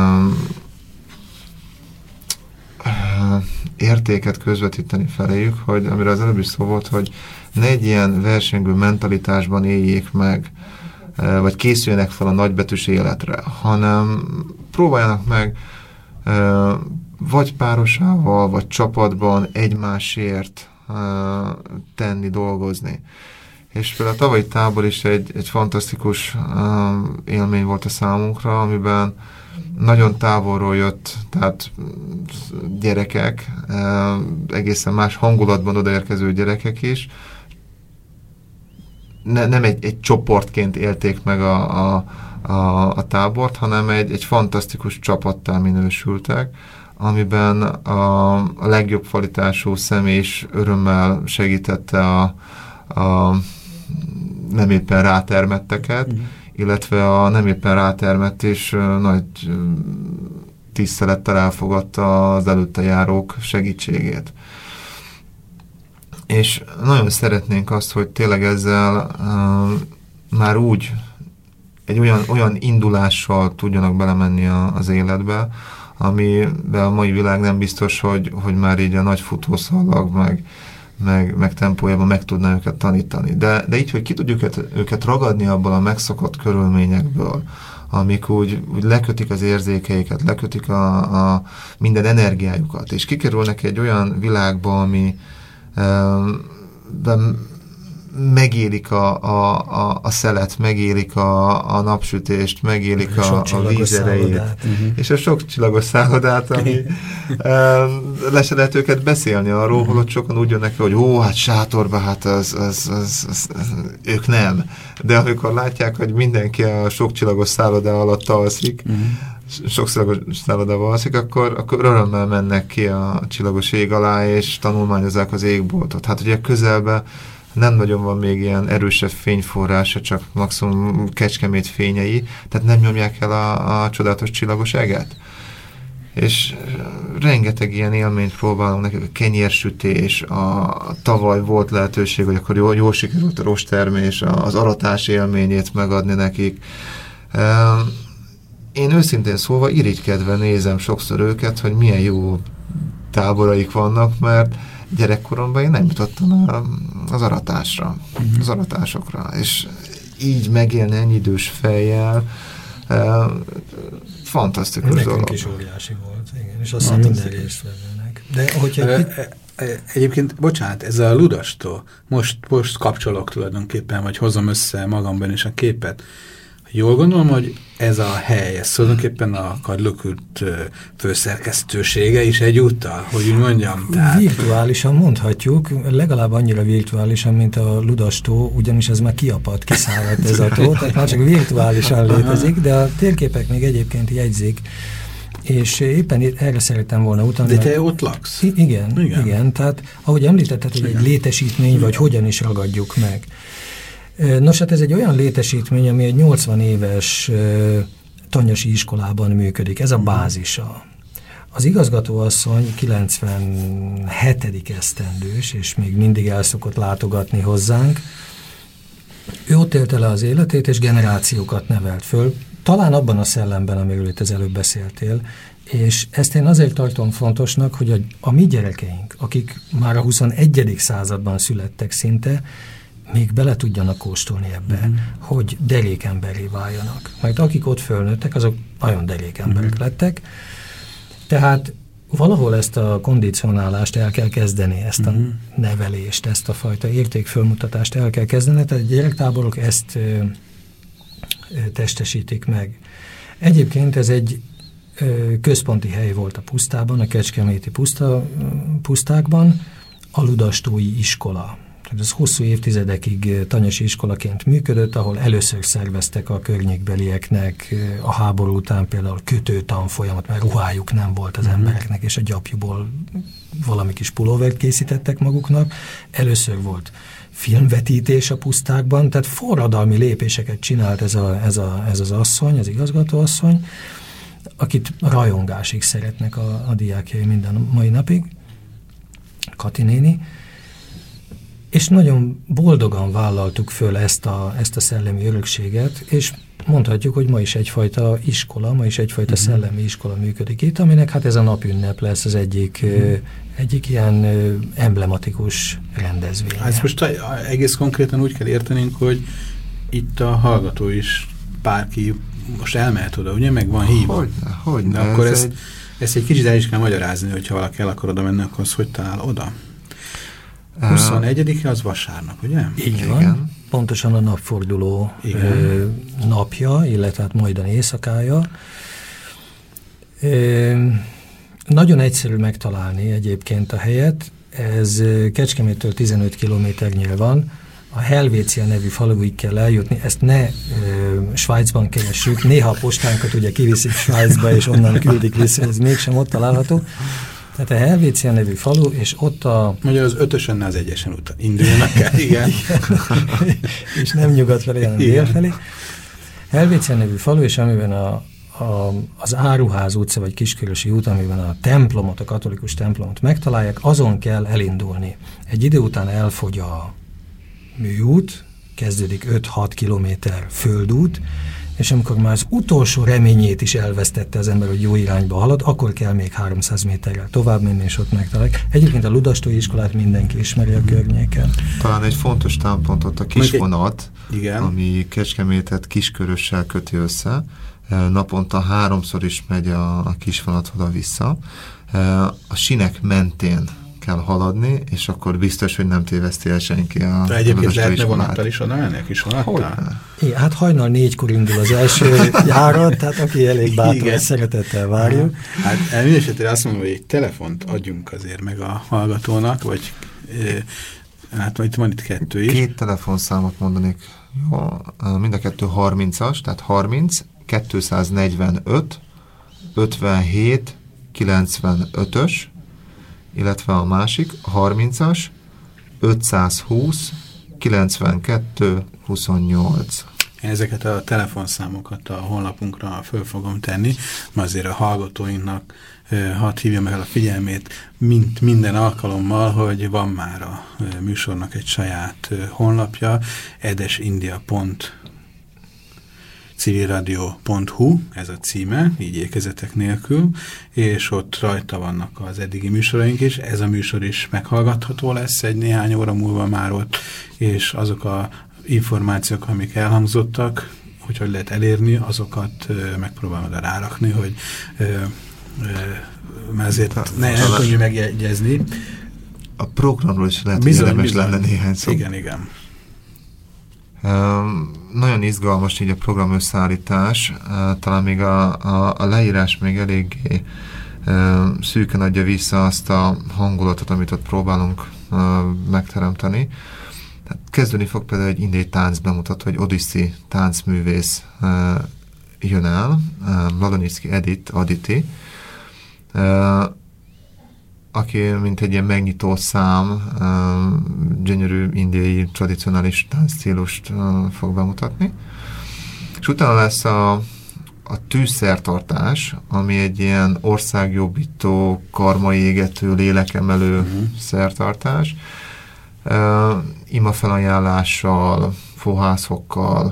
értéket közvetíteni feléjük, hogy amire az előbb is szó volt, hogy ne egy ilyen versengő mentalitásban éljék meg, vagy készüljenek fel a nagybetűs életre, hanem próbáljanak meg vagy párosával, vagy csapatban egymásért tenni, dolgozni. És például a tavalyi tábor is egy fantasztikus élmény volt a számunkra, amiben nagyon távolról jött, tehát gyerekek, egészen más hangulatban odaérkező gyerekek is, nem egy csoportként élték meg a tábort, hanem egy fantasztikus csapattá minősültek, amiben a legjobb kvalitású személy is örömmel segítette a nem éppen rátermetteket, illetve a nem éppen rátermett és nagy tisztelettel elfogadta az előtte járók segítségét. És nagyon szeretnénk azt, hogy tényleg ezzel már úgy egy olyan indulással tudjanak belemenni az életbe, amiben a mai világ nem biztos, hogy már így a nagy futószalag, meg tempójában meg tudná őket tanítani. De így, hogy ki tudjuk őket ragadni abból a megszokott körülményekből, amik úgy lekötik az érzékeiket, lekötik a minden energiájukat, és kikerülnek egy olyan világba, ami megélik a szelet, megélik a napsütést, megélik a vízerejét, és a sok csillagos szállodát, ami le se lehet őket beszélni arról, holott sokan úgy jönnek, hogy hát sátorba, hát az ők nem. De amikor látják, hogy mindenki a sok csillagos szálloda alatt alszik, sok csillagos szállodában alszik, akkor örömmel mennek ki a csillagos ég alá, és tanulmányozzák az égboltot. Hát ugye közelben nem nagyon van még ilyen erősebb fényforrása, csak maximum Kecskemét fényei, tehát nem nyomják el a csodálatos csillagos eget. És rengeteg ilyen élményt próbálunk nekik, a kenyérsütés, a tavaly volt lehetőség, hogy akkor jól sikerült a rostermés, az aratás élményét megadni nekik. Én őszintén szólva irigykedve nézem sokszor őket, hogy milyen jó táboraik vannak, mert gyerekkoromban én nem jutottam az aratásra, az aratásokra, és így megélni ennyi idős fejjel, fantasztikus dolog. Nekünk is óriási volt, igen, és azt minden résztvevőnek. De hogyha... Egyébként, bocsánat, ez a ludastól, most kapcsolok tulajdonképpen, vagy hozom össze magamban is a képet. Jól gondolom, hogy ez a hely, ez tulajdonképpen a Kagylókürt főszerkesztősége is egyúttal, hogy úgy mondjam. Tehát... Virtuálisan mondhatjuk, legalább annyira virtuálisan, mint a ludastó, ugyanis ez már kiapadt, kiszáradt ez a tó, tehát már csak virtuálisan létezik, de a térképek még egyébként jegyzik, és éppen erre szerettem volna utalni. De te ott laksz? Igen, tehát ahogy említetted, hogy egy létesítmény, vagy hogyan is ragadjuk meg. Nos, hát ez egy olyan létesítmény, ami egy 80 éves tanyasi iskolában működik. Ez a bázisa. Az igazgatóasszony 97. esztendős, és még mindig el szokott látogatni hozzánk. Ő ott élte le az életét, és generációkat nevelt föl, talán abban a szellemben, amiről itt az előbb beszéltél, és ezt én azért tartom fontosnak, hogy a mi gyerekeink, akik már a 21. században születtek szinte, még bele tudjanak kóstolni ebbe, hogy derékemberré váljanak. Mert akik ott fölnőttek, azok nagyon derékemberek lettek. Tehát valahol ezt a kondicionálást el kell kezdeni, ezt a nevelést, ezt a fajta értékfölmutatást el kell kezdeni, tehát a gyerektáborok ezt testesítik meg. Egyébként ez egy központi hely volt a pusztában, a kecskeméti pusztákban, a ludastói iskola. Tehát ez hosszú évtizedekig tanyasi iskolaként működött, ahol először szerveztek a környékbelieknek a háború után például kötőtanfolyamat, mert ruhájuk nem volt az embereknek, és a gyapjúból valami kis pulóvert készítettek maguknak. Először volt filmvetítés a pusztákban, tehát forradalmi lépéseket csinált ez az asszony, az igazgatóasszony, akit rajongásig szeretnek a diákjai minden mai napig, Kati néni, és nagyon boldogan vállaltuk föl ezt a szellemi örökséget, és mondhatjuk, hogy ma is egyfajta iskola, ma is egyfajta szellemi iskola működik itt, aminek hát ez a napünnep lesz az egyik ilyen emblematikus rendezvény. Hát most egész konkrétan úgy kell értenünk, hogy itt a hallgató is bárki most elmehet oda, ugye? Meg van hívva. Hogyne. De akkor ezt egy kicsit el is kell magyarázni, hogyha valaki el akar oda menni, akkor az hogy talál oda? 21-e az vasárnap, ugye? Így van. Igen. Pontosan a napforduló napja, illetve hát majdani éjszakája. Nagyon egyszerű megtalálni egyébként a helyet. Ez Kecskeméttől 15 kilométernyire van. A Helvécia nevű faluig kell eljutni, ezt ne Svájcban keressük. Néha a postánkat ugye kiviszik Svájcba, és onnan küldik vissza, ez mégsem ott található. Tehát a Helvécia nevű falu, és ott a... Mondja, az 5-ösen az 1-esen indulnak el, igen. És nem nyugat felé, hanem dél felé. Helvécia nevű falu, és amiben az Áruház utca, vagy Kiskörösi út, amiben a templomot, a katolikus templomot megtalálják, azon kell elindulni. Egy idő után elfogy a műút, kezdődik 5-6 kilométer földút, és amikor már az utolsó reményét is elvesztette az ember, hogy jó irányba halad, akkor kell még 300 méterrel tovább menni, és ott megtalálják. Egyébként a ludastói iskolát mindenki ismeri a környéken. Talán egy fontos támpontot a kisvonat, ami Kecskemétet Kiskörössel köti össze. Naponta 3-szor is megy a kisvonat oda-vissza. A sinek mentén kell haladni, és akkor biztos, hogy nem téveszti el senki a de egyébként lehetne vonattal is oda menni, a kis vonattal? Igen, hát hajnal 4-kor indul az első járat, tehát aki elég bátran, szeretettel várjuk. Hát mindesetre azt mondom, hogy egy telefont adjunk azért meg a hallgatónak, vagy hát itt van itt 2 is. 2 telefonszámot mondanék. Jó, mind a 2 30-as, tehát 30 245 57 95-ös, illetve a másik, 30-as, 520, 92, 28. Én ezeket a telefonszámokat a honlapunkra föl fogom tenni, mert azért a hallgatóinknak hadd hívjam el a figyelmét, mint minden alkalommal, hogy van már a műsornak egy saját honlapja, civilradio.hu, ez a címe, így ékezetek nélkül, és ott rajta vannak az eddigi műsoraink is. Ez a műsor is meghallgatható lesz egy néhány óra múlva már ott, és azok a információk, amik elhangzottak, hogy lehet elérni, azokat megpróbálom oda rárakni, hogy mert azért nem könnyű megjegyezni. A programról is lehet, hogy érdemes lenne néhány szó. Igen. Nagyon izgalmas így a program összeállítás, talán még a leírás még eléggé szűken adja vissza azt a hangulatot, amit ott próbálunk megteremteni. Kezdeni fog például egy indiai tánc bemutató, hogy Odiszi táncművész jön el, Ladonyicki Aditi, aki mint egy ilyen megnyitó szám, gyönyörű indiai tradicionális táncstílust fog bemutatni. És utána lesz a tűzszertartás, ami egy ilyen országjobbító, karmaégető, lélekemelő szertartás, imafelajánlással, fohászokkal,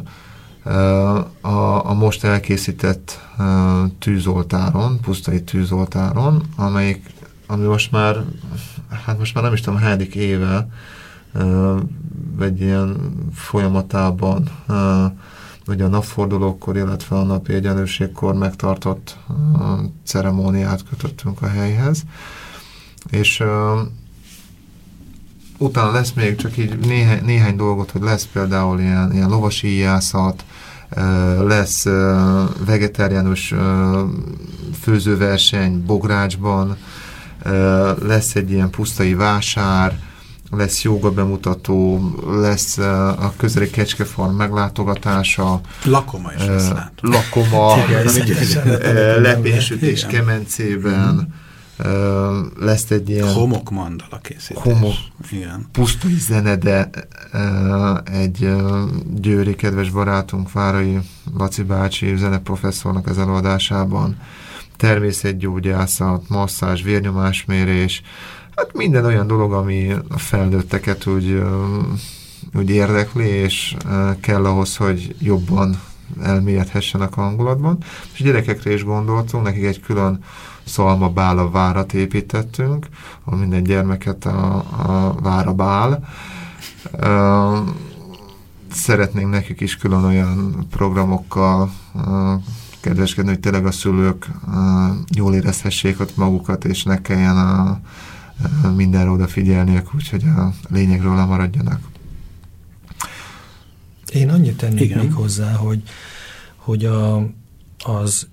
a most elkészített tűzoltáron, pusztai tűzoltáron, ami most már nem is tudom, hányadik éve egy ilyen folyamatában, ugye a napfordulókkor, illetve a napi egyenlőségkor megtartott ceremóniát kötöttünk a helyhez, és utána lesz még csak így néhány dolgot, hogy lesz például ilyen lovasíjászat, lesz vegetáriánus főzőverseny Bográcsban, lesz egy ilyen pusztai vásár, lesz jóga bemutató, lesz a közeli kecskefarm meglátogatása. Lakoma is lesz látom. Lakoma, lepénysütés Kemencében, lesz egy ilyen homokmandala készítés. Igen. Pusztai zenede, egy győri kedves barátunk, Várai Laci bácsi zeneprofesszornak az előadásában, természetgyógyászat, masszázs, vérnyomásmérés, hát minden olyan dolog, ami a felnőtteket úgy érdekli, és kell ahhoz, hogy jobban elmélyedhessenek a hangulatban. És a gyerekekre is gondoltunk, nekik egy külön szalmabála várat építettünk, ahol minden gyermeket a vára bál. Szeretnénk nekik is külön olyan programokkal kedveskedni, hogy tényleg a szülők jól érezhessék ott magukat, és ne kelljen mindenre odafigyelniük, úgyhogy a lényegről lemaradjanak. Én annyit tennék még hozzá, hogy az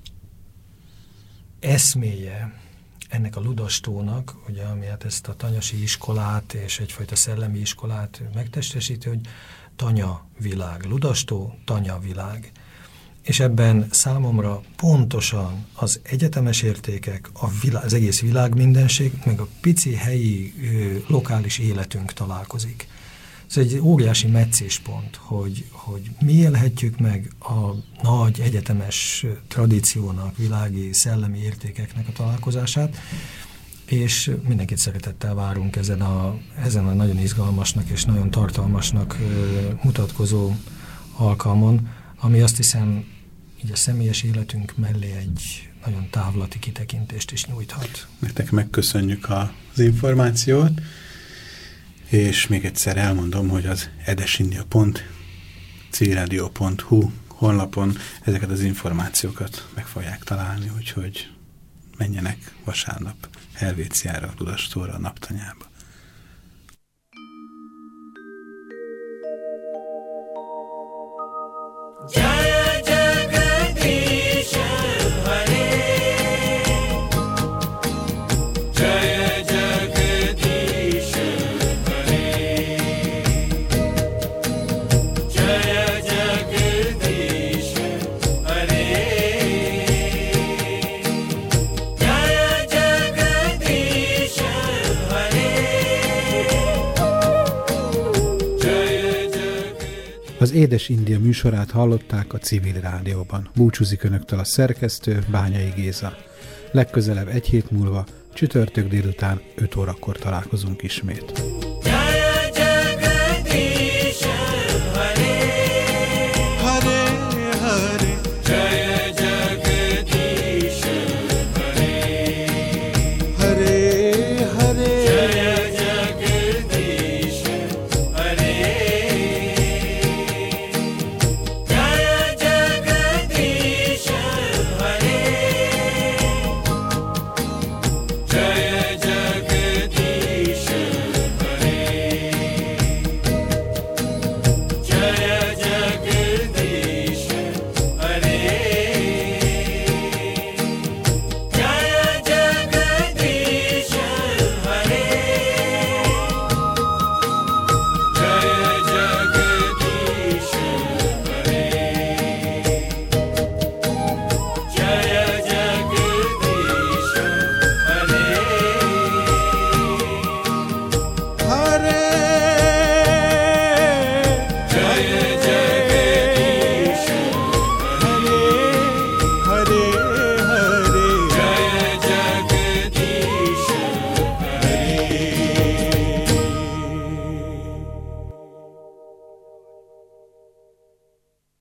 eszméje ennek a ludastónak, ugye, ami hát ezt a tanyasi iskolát és egyfajta szellemi iskolát megtestesíti, hogy tanyavilág, ludastó, tanyavilág. És ebben számomra pontosan az egyetemes értékek, az egész világ mindenség, meg a pici helyi lokális életünk találkozik. Ez egy óriási meccéspont, hogy mi élhetjük meg a nagy egyetemes tradíciónak, világi, szellemi értékeknek a találkozását, és mindenkit szeretettel várunk ezen a nagyon izgalmasnak és nagyon tartalmasnak mutatkozó alkalmon, ami azt hiszem így a személyes életünk mellé egy nagyon távlati kitekintést is nyújthat. Nektek megköszönjük az információt, és még egyszer elmondom, hogy az edesindia.civiradio.hu honlapon ezeket az információkat meg fogják találni, úgyhogy menjenek vasárnap Helvéciára, a Ludastóra, a naptanyába. Az Édes India műsorát hallották a Civil Rádióban. Búcsúzik önöktől a szerkesztő, Bányai Géza. Legközelebb egy hét múlva, csütörtök délután 5 órakor találkozunk ismét.